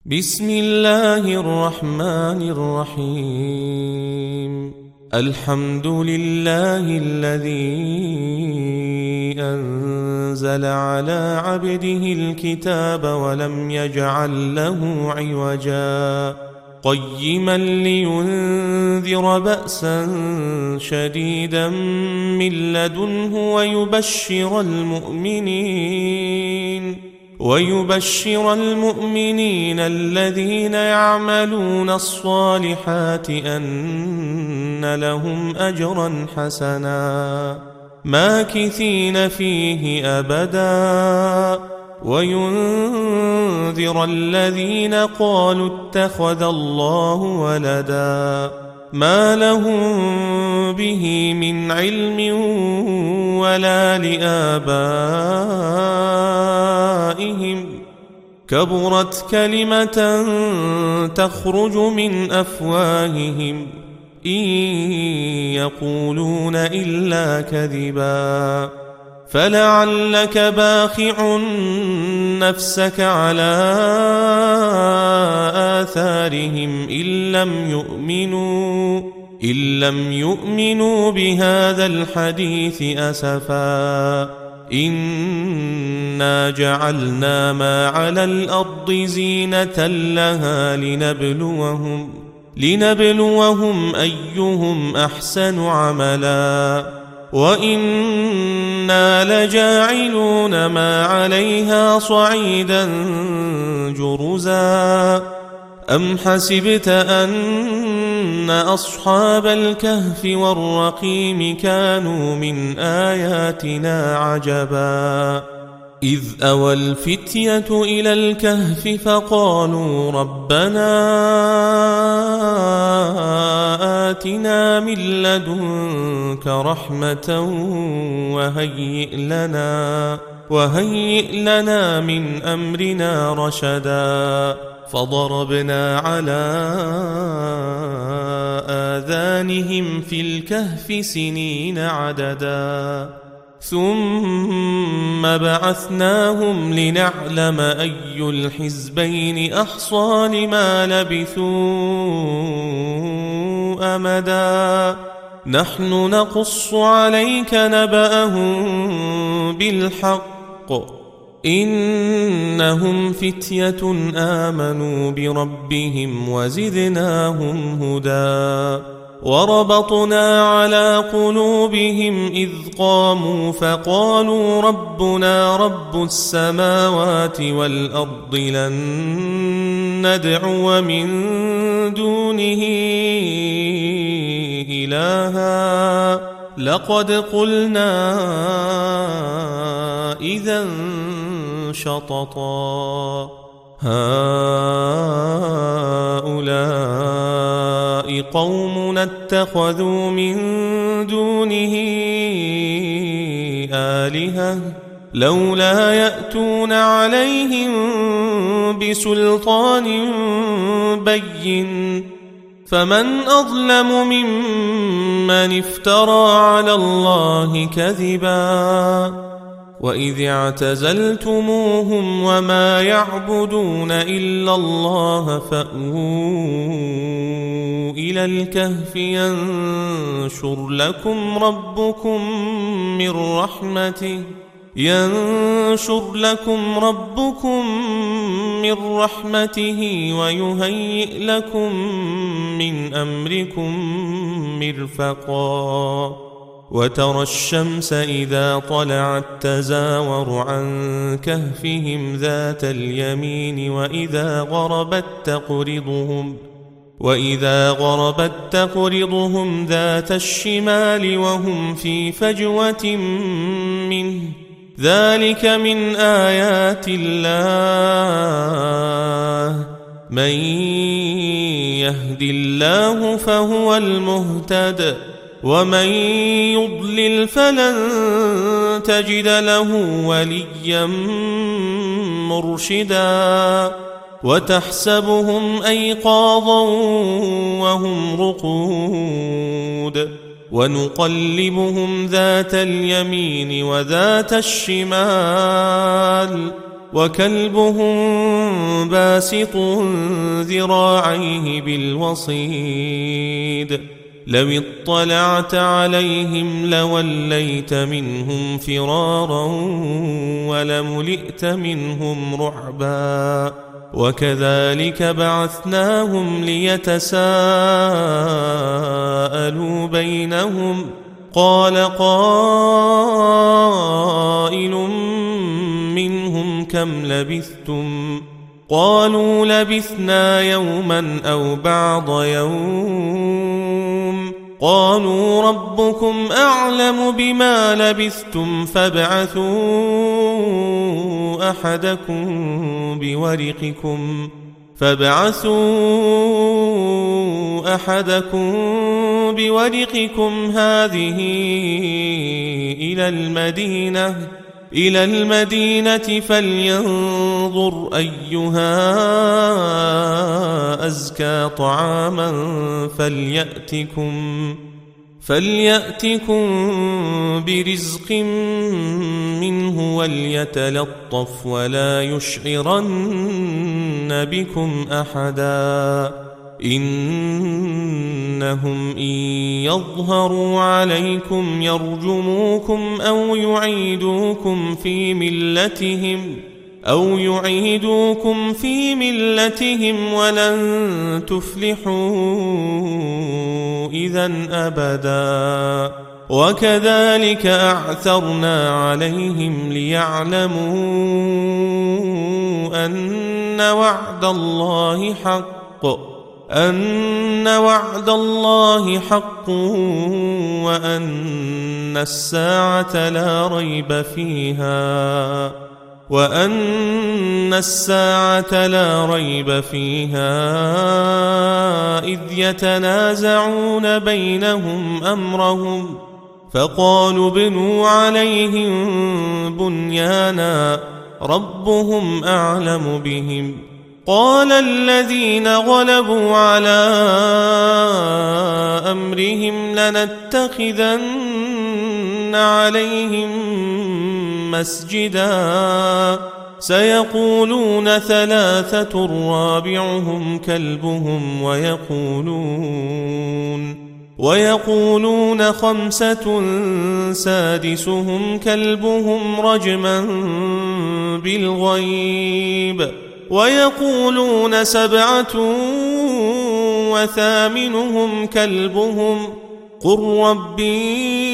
بسم الله الرحمن الرحيم. الحمد لله الذي أنزل على عبده الكتاب ولم يجعل له عوجا قيما لينذر بأسا شديدا من لدنه ويبشر المؤمنين الذين يعملون الصالحات أن لهم أجرا حسنا ماكثين فيه أبدا وينذر الذين قالوا اتخذ الله ولدا ما لهم به من علم ولا لآبائهم كبرت كلمة تخرج من أفواههم إن يقولون إلا كذبا فلعلك باخع نفسك على آثارهم إن لم يؤمنوا بهذا الحديث أسفا إنا جعلنا ما على الأرض زينة لها لنبلوهم أيهم أحسن عملا وإنا لجاعلون ما عليها صعيدا جرزا أم حسبت أن أصحاب الكهف والرقيم كانوا من آياتنا عجبا إذ أوى الفتية إلى الكهف فقالوا ربنا آتنا من لدنك رحمة وهيئ لنا من أمرنا رشدا فضربنا على آذانهم في الكهف سنين عددا ثم بعثناهم لنعلم أي الحزبين أحصى لما لبثوا أمدا نحن نقص عليك نبأهم بالحق إنهم فتية آمنوا بربهم وزدناهم هدى وربطنا على قلوبهم إذ قاموا فقالوا ربنا رب السماوات والأرض لن ندعو من دونه إلها لقد قلنا إذا شططا هؤلاء قومنا اتخذوا من دونه آلهة لولا يأتون عليهم بسلطان بين فمن أظلم ممن افترى على الله كذبا وإذ اعتزلتموهم وما يعبدون إلا الله فأووا إلى الكهف ينشر لكم ربكم من رحمته ويهيئ لكم من أمركم مرفقا وترى الشمس إذا طلعت تزاور عن كهفهم ذات اليمين وإذا غربت تقرضهم ذات الشمال وهم في فجوة منه ذلك من آيات الله من يهد الله فهو المهتد ومن يضلل فلن تجد له وليا مرشدا وتحسبهم أيقاظا وهم رقود ونقلبهم ذات اليمين وذات الشمال وكلبهم باسط ذراعيه بالوصيد لو اطلعت عليهم لوليت منهم فرارا ولملئت منهم رعبا وكذلك بعثناهم ليتساءلوا بينهم قال قائل منهم كم لبثتم قالوا لبثنا يوما أو بعض يوم قالوا ربكم أعلم بما لبثتم فابعثوا أحدكم بورقكم هذه إلى المدينة فلينظر أيها أزكى طعاما فليأتكم برزق منه وليتلطف ولا يشعرن بكم أحدا إنهم إن يظهروا عليكم يرجموكم أو يعيدوكم في ملتهم ولن تفلحوا إذا أبدا وكذلك أعثرنا عليهم ليعلموا أن وعد الله حق وأن الساعة لا ريب فيها إذ يتنازعون بينهم أمرهم فقالوا ابنوا عليهم بنيانا ربهم أعلم بهم قال الذين غلبوا على أمرهم لنتخذن عليهم مسجدا سيقولون 3 رابعهم كلبهم ويقولون 5 سادسهم كلبهم رجما بالغيب ويقولون 7 وثامنهم كلبهم قل ربي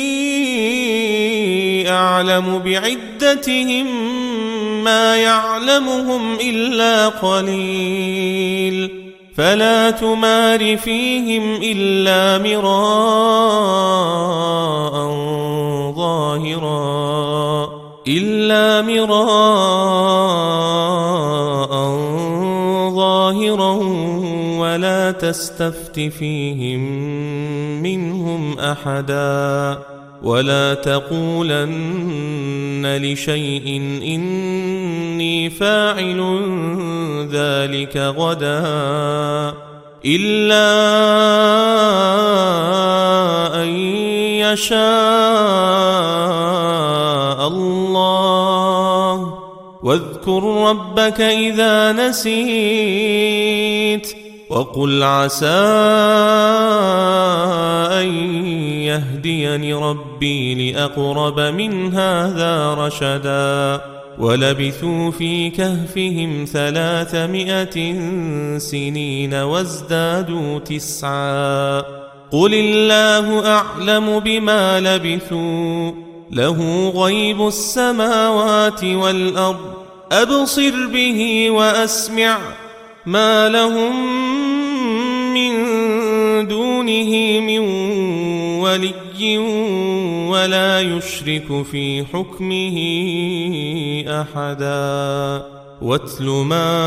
أعلم بعدتهم ما يعلمهم إلا قليل فلا تمار فيهم إلا مراء ظاهرا ولا تستفت فيهم منهم أحدا ولا تقولن لشيء إني فاعل ذلك غدا إلا أن يشاء الله واذكر ربك إذا نسيت وقل عسى أن يهديني ربي لأقرب من هذا رشدا ولبثوا في كهفهم 300 سنين وازدادوا 9 قل الله أعلم بما لبثوا له غيب السماوات والأرض أبصر به وأسمع ما لهم من دونه من ولي ولا يشرك في حكمه أحدا واتل ما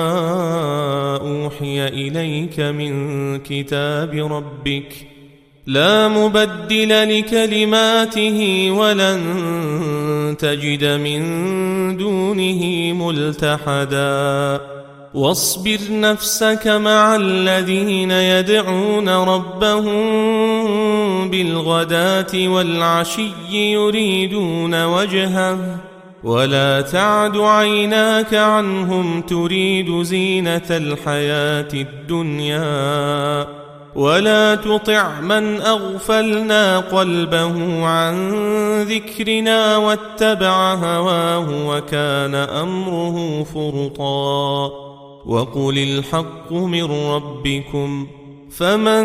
أوحي إليك من كتاب ربك لا مبدل لكلماته ولن تجد من دونه ملتحدا واصبر نفسك مع الذين يدعون ربهم بالغداة والعشي يريدون وجهه ولا تعد عيناك عنهم تريد زينة الحياة الدنيا ولا تطع من أغفلنا قلبه عن ذكرنا واتبع هواه وكان أمره فرطا وقل الحق من ربكم فمن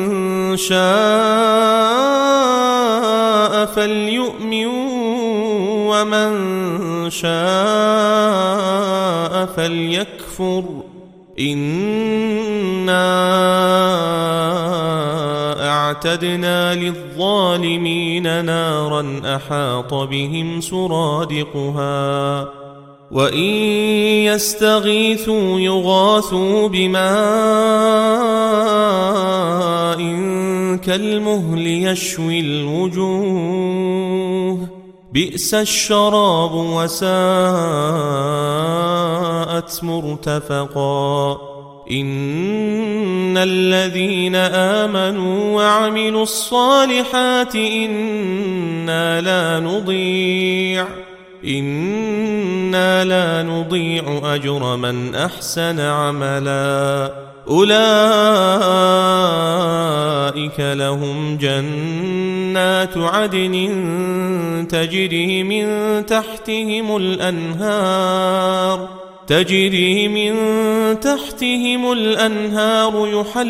شاء فليؤمن ومن شاء فليكفر إنا أعتدنا للظالمين نارا أحاط بهم سرادقها وإن يستغيثوا يغاثوا بماء كالمهل يشوي الوجوه بئس الشراب وساءت مرتفقا إن الذين آمنوا وعملوا الصالحات إنا لا نضيع أجر من أحسن عملا أولئك لهم جنات عدن تجري من تحتهم الأنهار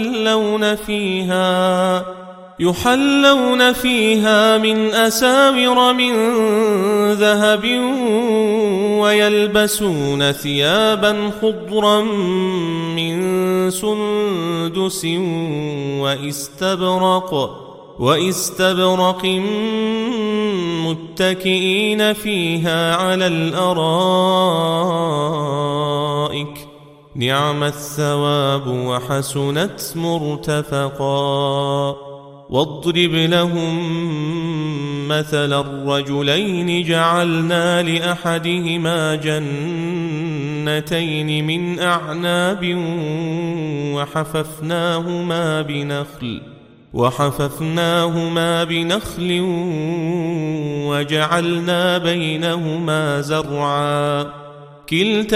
يحلون فيها من أساور من ذهب ويلبسون ثيابا خضرا من سندس واستبرق متكئين فيها على الأرائك نعم الثواب وحسنت مرتفقا واضرب لهم مثل الرجلين جعلنا لأحدهما جنتين من أعناب وحففناهما بنخل وجعلنا بينهما زرعا كلتا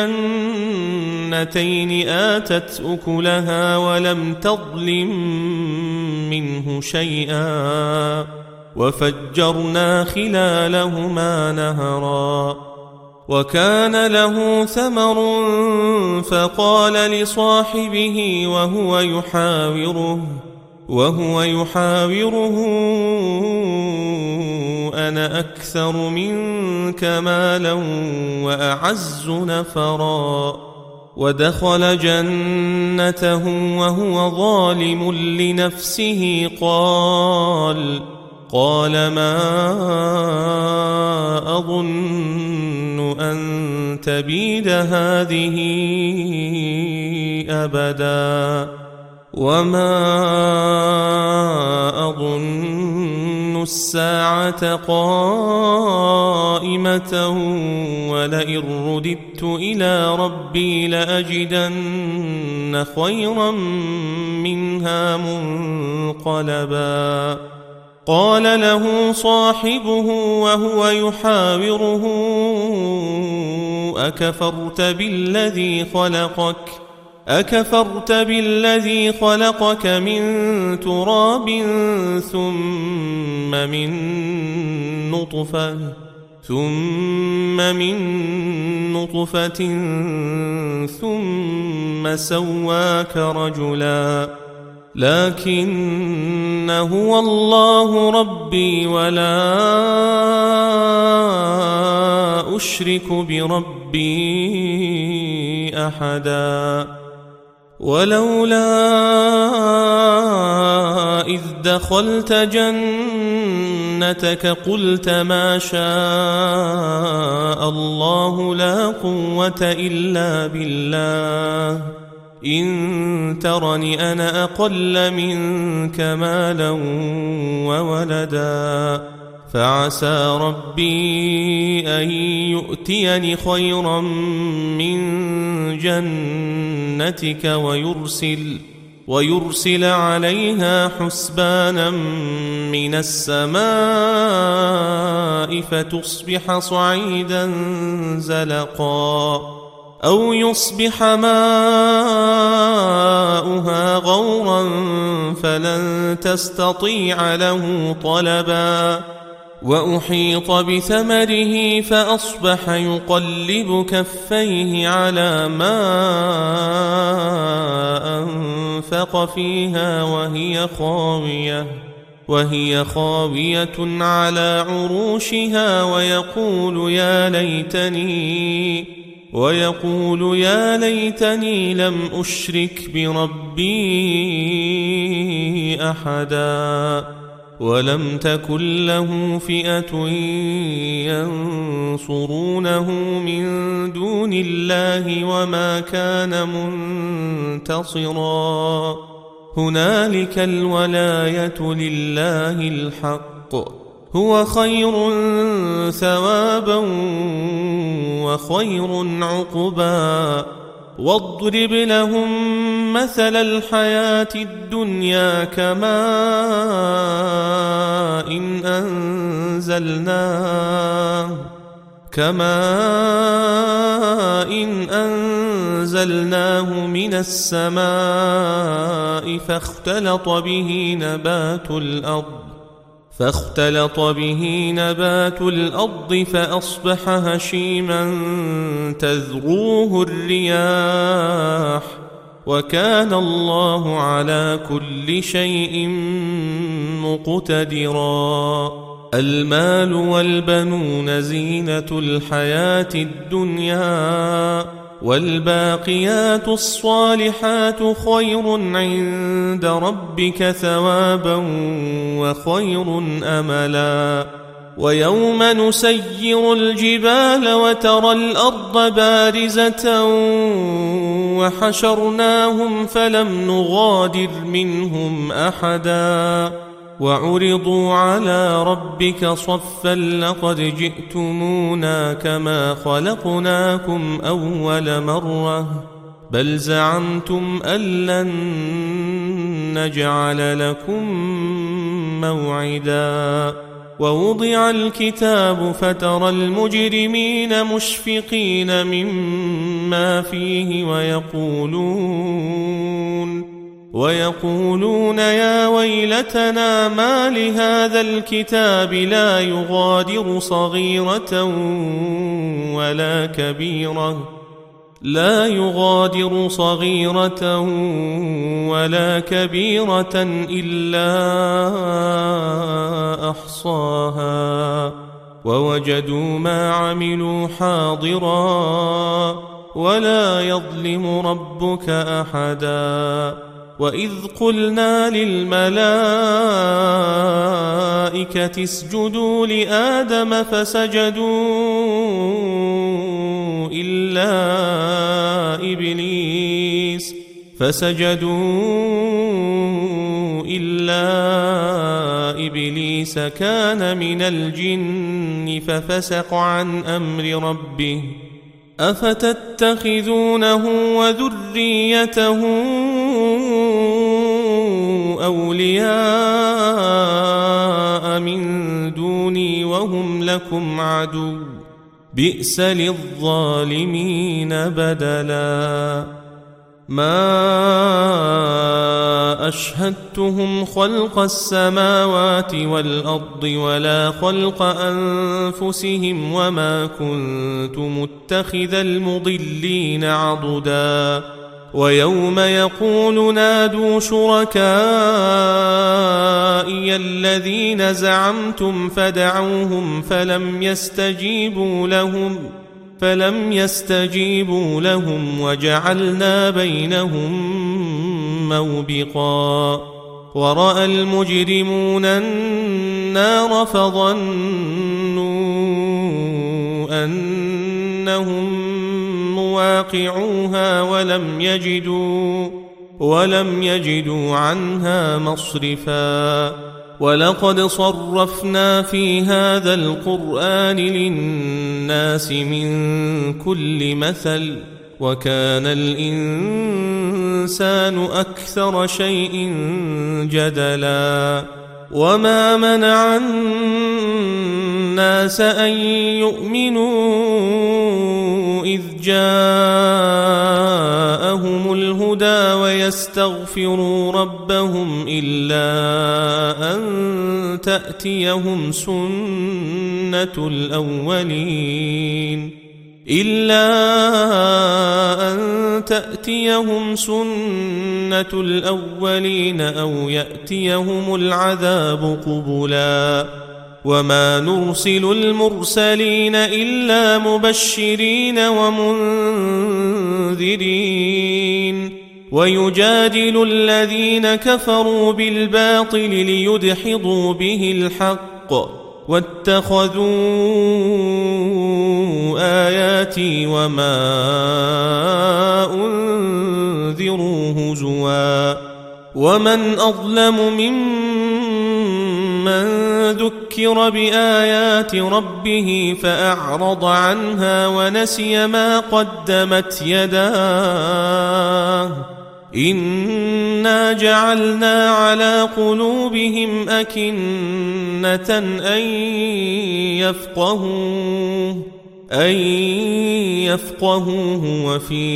الجنتين آتت أكلها ولم تظلم منه شيئا وفجرنا خلالهما نهرا وكان له ثمر فقال لصاحبه وهو يحاوره أنا أكثر منك مالا وأعز نفرا ودخل جنته وهو ظالم لنفسه قال ما أظن أن تبيد هذه أبدا وما أظن الساعة قائمة ولئن رددت إلى ربي لأجدن خيرا منها منقلبا قال له صاحبه وهو يحاوره أكفرت بالذي خلقك من تراب ثم من نطفة ثم سواك رجلا لكن هو الله ربي ولا أشرك بربي أحدا ولولا إذ دخلت جنتك قلت ما شاء الله لا قوة إلا بالله إن ترني أنا أقل منك مالا وولدا فعسى ربي أن يؤتيني خيرا من جنتك ويرسل عليها حسبانا من السماء فتصبح صعيدا زلقا أو يصبح ماؤها غورا فلن تستطيع له طلبا وأحيط بثمره فأصبح يقلب كفيه على ما أنفق فيها وهي خاوية على عروشها ويقول يا ليتني لم أشرك بربي أحدا ولم تكن له فئة ينصرونه من دون الله وما كان منتصرا هنالك الولاية لله الحق هو خير ثوابا وخير عقبا واضرب لهم مثل الحياة الدنيا كماء إن أنزلناه من السماء فاختلط به نبات الأرض فأصبح هشيما تذروه الرياح وكان الله على كل شيء مقتدرا المال والبنون زينة الحياة الدنيا والباقيات الصالحات خير عند ربك ثوابا وخير أملا ويوم نسير الجبال وترى الأرض بارزة وحشرناهم فلم نغادر منهم أحدا وعرضوا على ربك صفا لقد جئتمونا كما خلقناكم أول مرة بل زعمتم أن لن نجعل لكم موعدا ووضع الكتاب فترى المجرمين مشفقين مما فيه ويقولون يا ويلتنا ما لهذا الكتاب لا يغادر صغيرة ولا كبيرة إلا أحصاها ووجدوا ما عملوا حاضرا ولا يظلم ربك أحدا وإذ قلنا للملائكة اسجدوا لآدم فسجدوا إلا إبليس كان من الجن ففسق عن أمر ربه أفتتخذونه وذريته أولياء من دوني وهم لكم عدو بئس للظالمين بدلا ما أشهدتهم خلق السماوات والأرض ولا خلق أنفسهم وما كنت متخذ المضلين عضدا ويوم يقول نادوا شركائي الذين زعمتم فدعوهم فلم يستجيبوا لهم وجعلنا بينهم موبقا ورأى المجرمون النار فظنوا أنهم مواقعوها ولم يجدوا عنها مصرفا ولقد صرفنا في هذا القرآن للناس من كل مثل وكان الإنسان الإنسان أكثر شيء جدلا وما منع الناس أن يؤمنوا إذ جاءهم الهدى ويستغفروا ربهم إلا أن تأتيهم سنة الأولين أو يأتيهم العذاب قبلا وما نرسل المرسلين إلا مبشرين ومنذرين ويجادل الذين كفروا بالباطل ليدحضوا به الحق واتخذوا آياتي وما أنذروا هزوا ومن أظلم ممن ذكر بآيات ربه فأعرض عنها ونسي ما قدمت يداه إنا جعلنا على قلوبهم أكنة أن يفقهوه وفي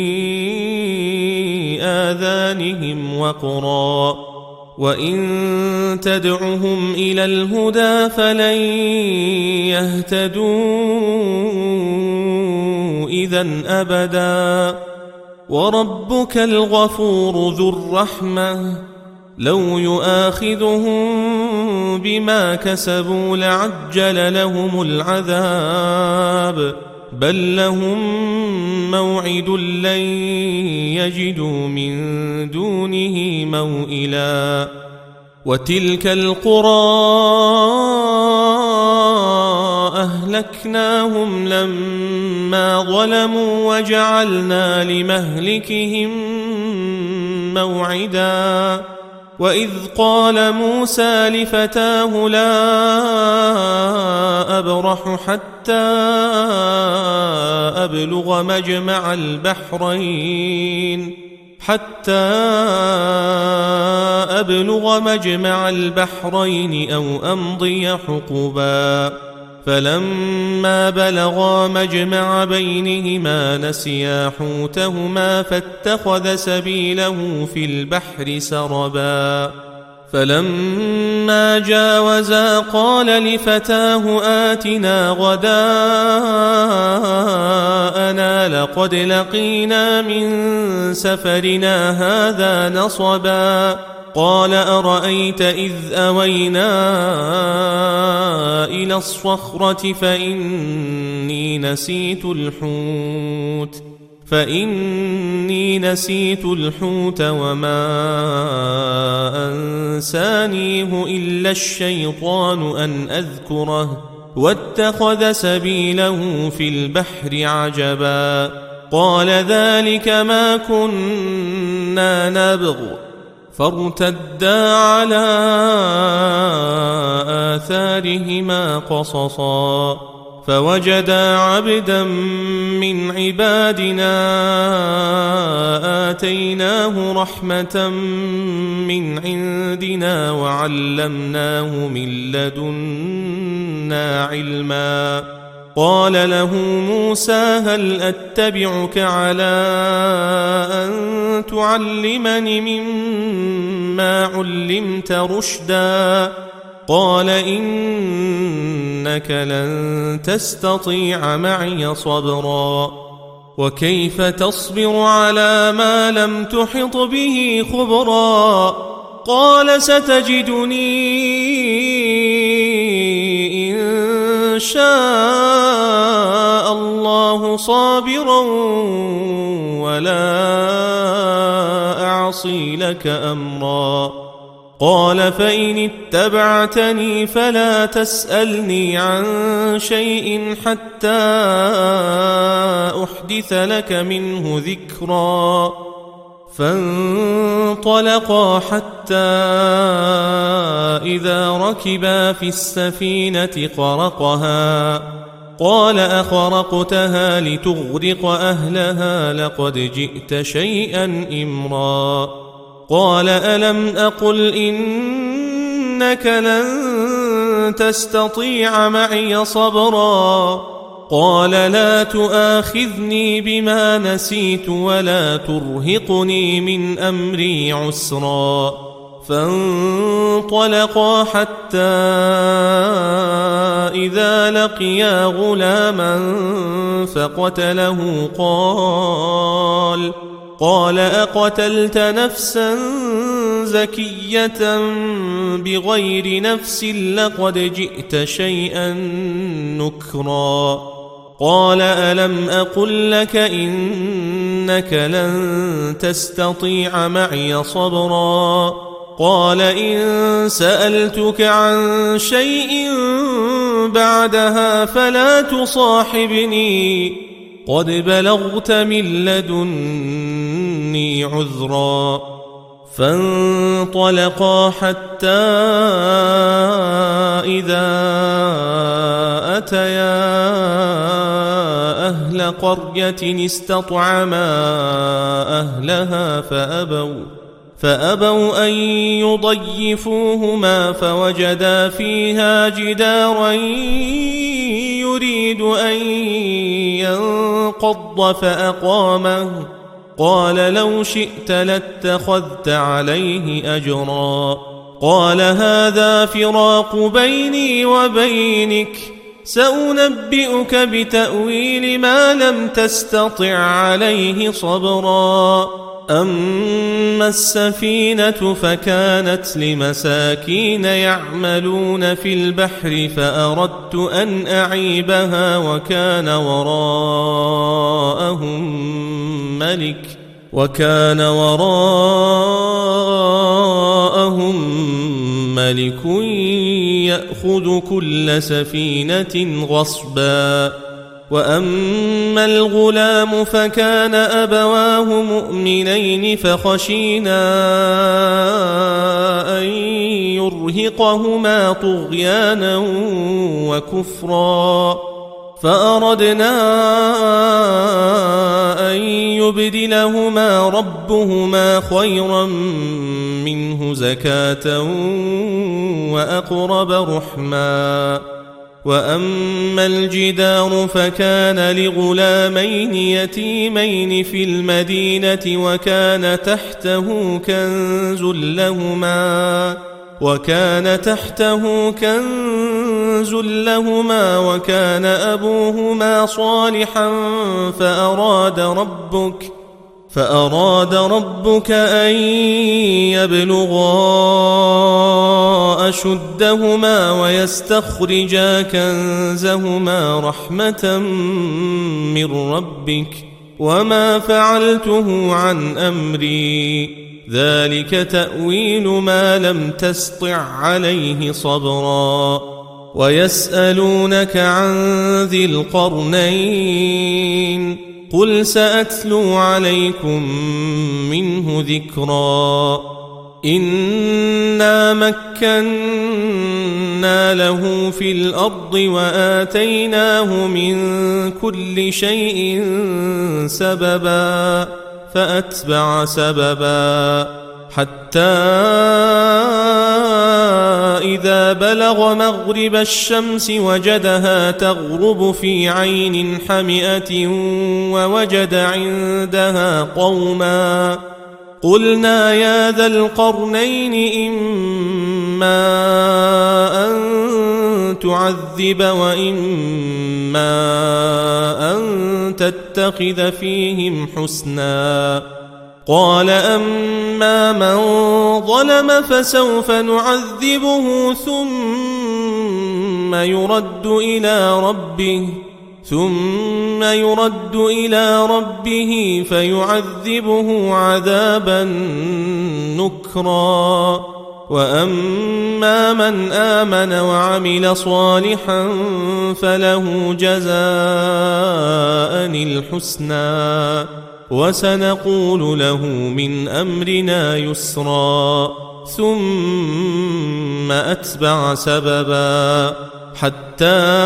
آذانهم وقرا وإن تدعهم إلى الهدى فلن يهتدوا إذن أبدا وربك الغفور ذو الرحمة لو يؤاخذهم بما كسبوا لعجل لهم العذاب بل لهم موعد لن يجدوا من دونه موئلا وتلك القرى أهلكناهم لما ظلموا وجعلنا لمهلكهم موعدا وإذ قال موسى لفتاه لا أبرح حتى أبلغ مجمع البحرين أو أمضي حقبا فلما بلغا مجمع بينهما نسيا حوتهما فاتخذ سبيله في البحر سربا فلما جاوزا قال لفتاه آتنا غداءنا لقد لقينا من سفرنا هذا نصبا قال أرأيت إذ أوينا إلى الصخرة فإني نسيت الحوت وما أنسانيه إلا الشيطان أن أذكره واتخذ سبيله في البحر عجبا قال ذلك ما كنا نبغ فارتدا على آثارهما قصصا فوجدا عبدا من عبادنا آتيناه رحمة من عندنا وعلمناه من لدنا علما قال له موسى هل أتبعك على أن تعلمني مما علمت رشدا قال إنك لن تستطيع معي صبرا وكيف تصبر على ما لم تحط به خبرا قال ستجدني إن شاء الله صابرا ولا أعصي لك أمرا قال فإن اتبعتني فلا تسألني عن شيء حتى أحدث لك منه ذكرا فانطلقا حتى إذا ركبا في السفينة قال أخرقتها لتغرق أهلها لقد جئت شيئا إمرا قال ألم أقل إنك لن تستطيع معي صبرا قال لا تؤاخذني بما نسيت ولا ترهقني من أمري عسرا فانطلقا حتى إذا لقيا غلاما فقتله قال أقتلت نفسا زكية بغير نفس لقد جئت شيئا نكرا قال ألم أقل لك إنك لن تستطيع معي صبرا قال إن سألتك عن شيء بعدها فلا تصاحبني قد بلغت من لدني عذرا فانطلقا حتى إذا أتيا أهل قرية استطعما أهلها فأبوا أن يضيفوهما فوجدا فيها جدارا يريد أن ينقض فأقامه قال لو شئت لاتخذت عليه أجرا قال هذا فراق بيني وبينك سأنبئك بتأويل ما لم تستطع عليه صبرا أما السفينة فكانت لمساكين يعملون في البحر فأردت أن أعيبها وكان وراءهم ملك يأخذ كل سفينة غصبا وأما الغلام فكان أبواه مؤمنين فخشينا أن يرهقهما طغيانا وكفرا فأردنا أن يبدلهما ربهما خيرا منه زكاة وأقرب رحما وأما الجدار فكان لغلامين يتيمين في المدينة وكان تحته كنز لهما وكان أبوهما صالحا فأراد ربك أن يبلغا أشدهما ويستخرجا كنزهما رحمة من ربك وما فعلته عن أمري ذلك تأويل ما لم تسطع عليه صبرا ويسألونك عن ذي القرنين قل سأتلو عليكم منه ذكرا إنا مكنا له في الأرض وآتيناه من كل شيء سببا فأتبع سببا حتى إذا بلغ مغرب الشمس وجدها تغرب في عين حمئة ووجد عندها قوما قلنا يا ذا القرنين إما أن تعذب وإما أن تتخذ فيهم حسنا قال أما من ظلم فسوف نعذبه ثم يرد إلى ربه فيعذبه عذابا نكرا وأما من آمن وعمل صالحا فله جزاء الحسنى وسنقول له من أمرنا يسرا ثم أتبع سببا حتى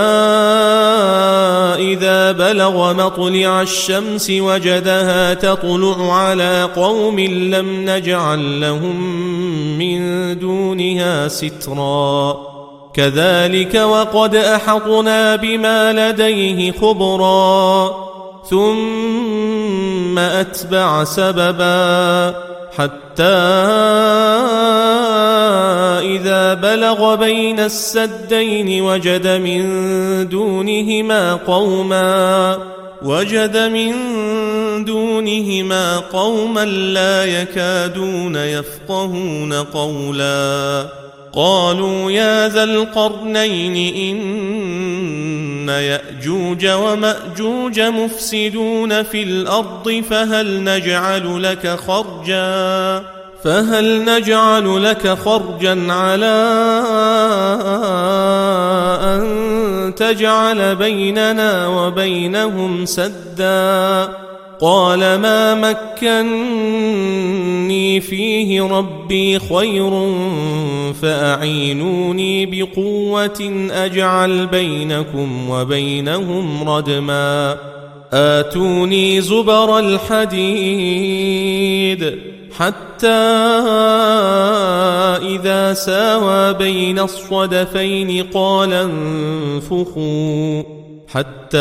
إذا بلغ مطلع الشمس وجدها تطلع على قوم لم نجعل لهم من دونها سترا كذلك وقد أحطنا بما لديه خبرا ثم أتبع سببا حتى إذا بلغ بين السدين وجد من دونهما قوما لا يكادون يفقهون قولا قالوا يا ذا القرنين إن يأجوج ومأجوج مفسدون في الأرض فهل نجعل لك خرجا على أن تجعل بيننا وبينهم سدا قال ما مكني فيه ربي خير فأعينوني بقوة أجعل بينكم وبينهم ردما آتوني زبر الحديد حتى إذا ساوى بين الصدفين قال انفخوا حتى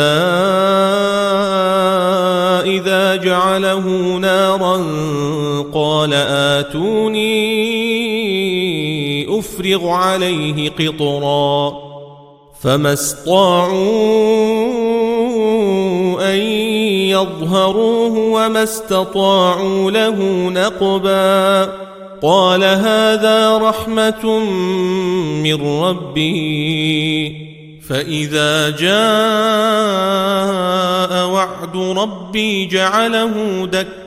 إذا جعله نارا قال آتوني أفرغ عليه قطرا فما استطاعوا أن يظهروه وما استطاعوا له نقبا قال هذا رحمة من ربي فإذا جاء وعد ربي جعله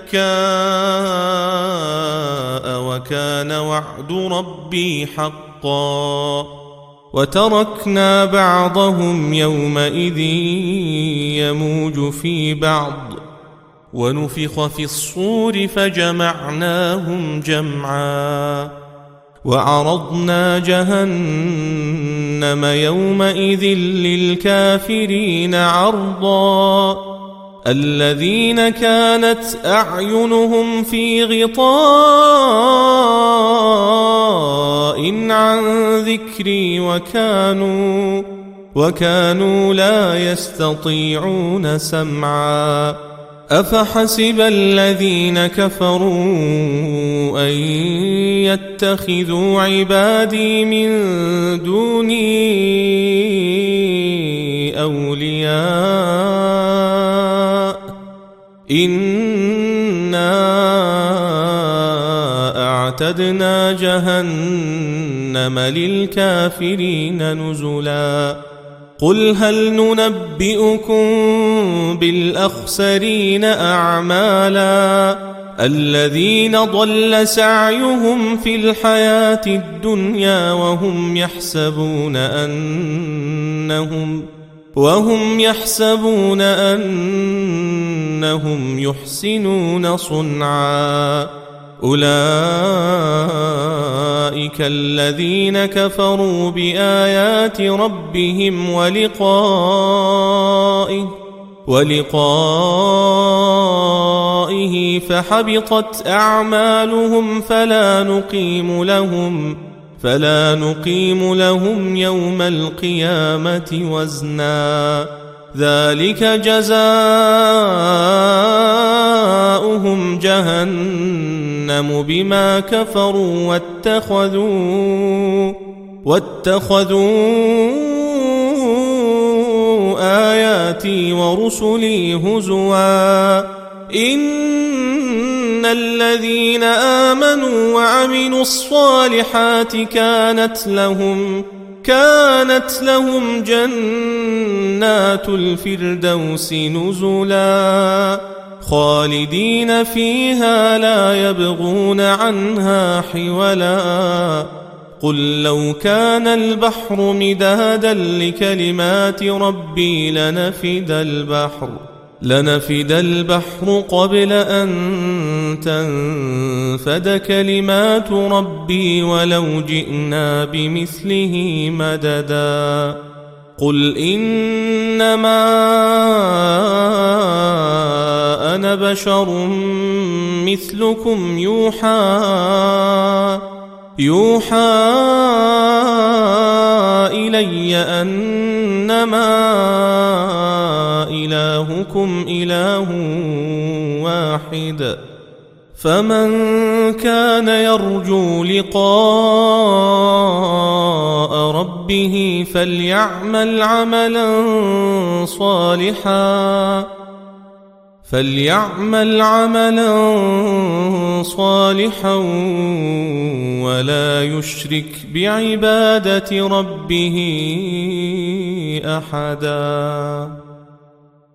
دكاء وكان وعد ربي حقا وتركنا بعضهم يومئذ يموج في بعض ونفخ في الصور فجمعناهم جمعا وعرضنا جهنم يومئذ للكافرين عرضا الذين كانت أعينهم في غطاء عن ذكري وكانوا لا يستطيعون سمعا أفحسب الذين كفروا أن يتخذوا عبادي من دوني أولياء إنا أعتدنا جهنم للكافرين نزلا قل هل ننبئكم بالأخسرين أعمالا الذين ضل سعيهم في الحياة الدنيا وهم يحسبون أنهم يحسنون صنعا أولئك الذين كفروا بآيات ربهم ولقائه فحبطت أعمالهم فلا نقيم لهم يوم القيامة وزنا ذلك جزاؤهم جهنم بما كفروا واتخذوا آياتي ورسلي هزوا إن الذين آمنوا وعملوا الصالحات كانت لهم جنات الفردوس نزلا خالدين فيها لا يبغون عنها حولا قل لو كان البحر مدادا لكلمات ربي لنفد البحر قبل أن تنفد كلمات ربي ولو جئنا بمثله مددا قل إنما أنا بشر مثلكم يوحى إلي أنما إلهكم إله واحد فمن كان يرجو لقاء ربه فليعمل عملا صالحا ولا يشرك بعبادة ربه أحدا.